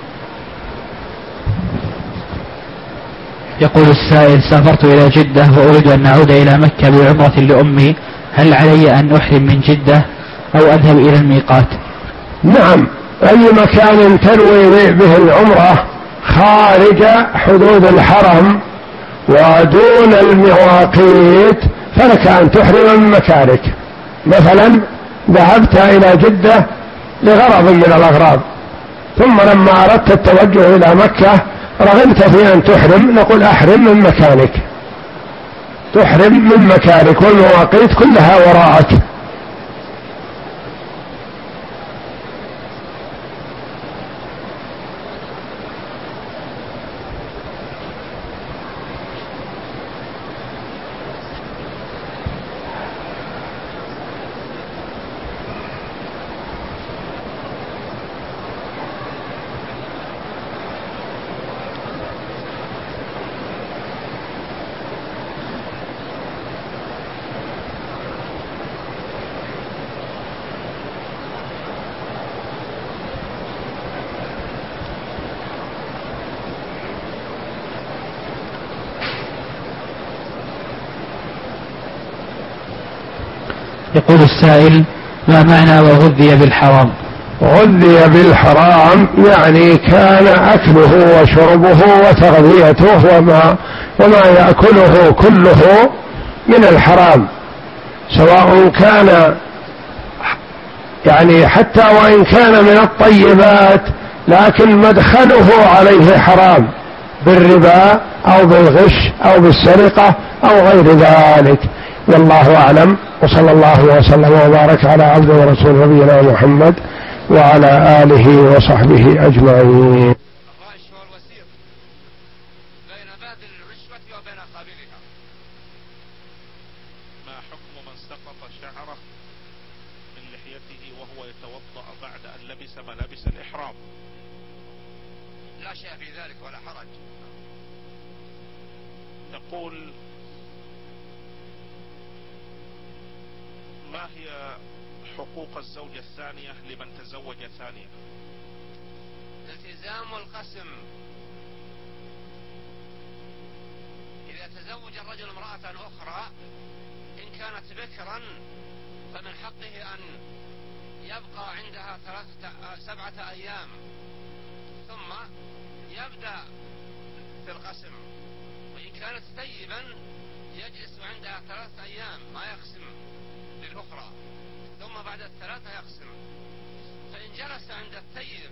يقول السائل: سافرت إلى جدة وأريد أن أعود إلى مكة بعمرة لأمي، هل علي أن أحرم من جدة أو أذهب إلى الميقات؟ نعم، أي مكان تنوي به العمرة خارج حدود الحرم ودون المواقيت فلك أن تحرم من مكانك. مثلا ذهبت إلى جدة لغرض من الأغراض، ثم لما أردت التوجه إلى مكة رغبت في أن تحرم، نقول أحرم من مكانك، تحرم من مكانك والمواقيت كلها وراءك. يقول السائل: ما معنى وغذي بالحرام؟ غذي بالحرام يعني كان أكله وشربه وتغذيته وما, وما يأكله كله من الحرام، سواء كان يعني حتى وإن كان من الطيبات لكن مدخله عليه حرام بالربا أو بالغش أو بالسرقة أو غير ذلك. والله أعلم، وصلى الله وسلم وبارك على عبده ورسول نبينا محمد وعلى آله وصحبه أجمعين. الرائش هو الوسيط بين باذل الرشوة وبين قابلها. ما حكم من سقط شعره من لحيته وهو يتوضأ بعد أن لبس ملابس الإحرام؟ لا شيء في ذلك ولا حرج. تقول: ما هي حقوق الزوجة الثانية لمن تزوج ثانية؟ التزام القسم. إذا تزوج الرجل امرأة أخرى إن كانت بكرا فمن حقه أن يبقى عندها ثلاثة سبعة أيام ثم يبدأ في القسم، وإن كانت ثيبا يجلس عندها ثلاثة أيام ما يقسم للأخرى ثم بعد الثلاثة يقسم. فإن جلس عند الثيب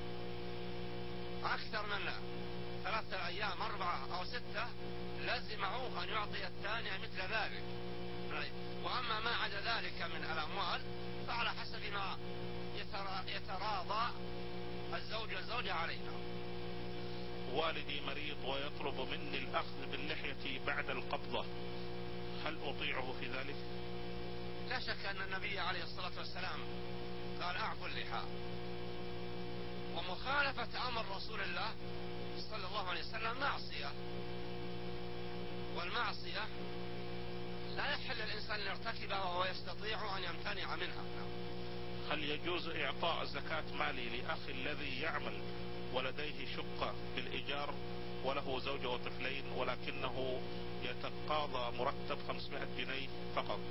أكثر من ثلاثة أيام أربعة أو ستة لزمه أن يعطي الثانية مثل ذلك. وأما ما عدا ذلك من الأموال فعلى حسب ما يتراضى الزوج والزوجة عليها. والدي مريض ويطلب مني الأخذ باللحية بعد القبضة، هل أطيعه في ذلك؟ لا شك أن النبي عليه الصلاة والسلام قال: أعفوا اللحى. ومخالفة أمر رسول الله صلى الله عليه وسلم معصية، والمعصية لا يحل الإنسان أن يرتكبها وهو يستطيع أن يمتنع منها. هل يجوز إعطاء زكاة مالي لأخي الذي يعمل ولديه شقة بالإيجار وله زوجة وطفلين ولكنه يتقاضى مرتب خمسمائة جنيه فقط؟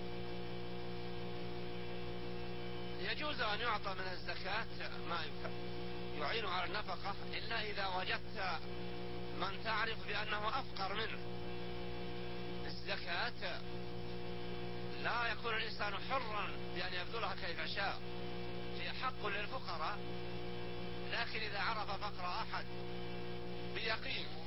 يجوز أن يعطى من الزكاة ما يعين على النفقة، إلا إذا وجدت من تعرف بأنه أفقر منه. الزكاة لا يكون الإنسان حرا بأن يبذلها كيف شاء، هي حق للفقراء، لكن إذا عرف فقر أحد بيقين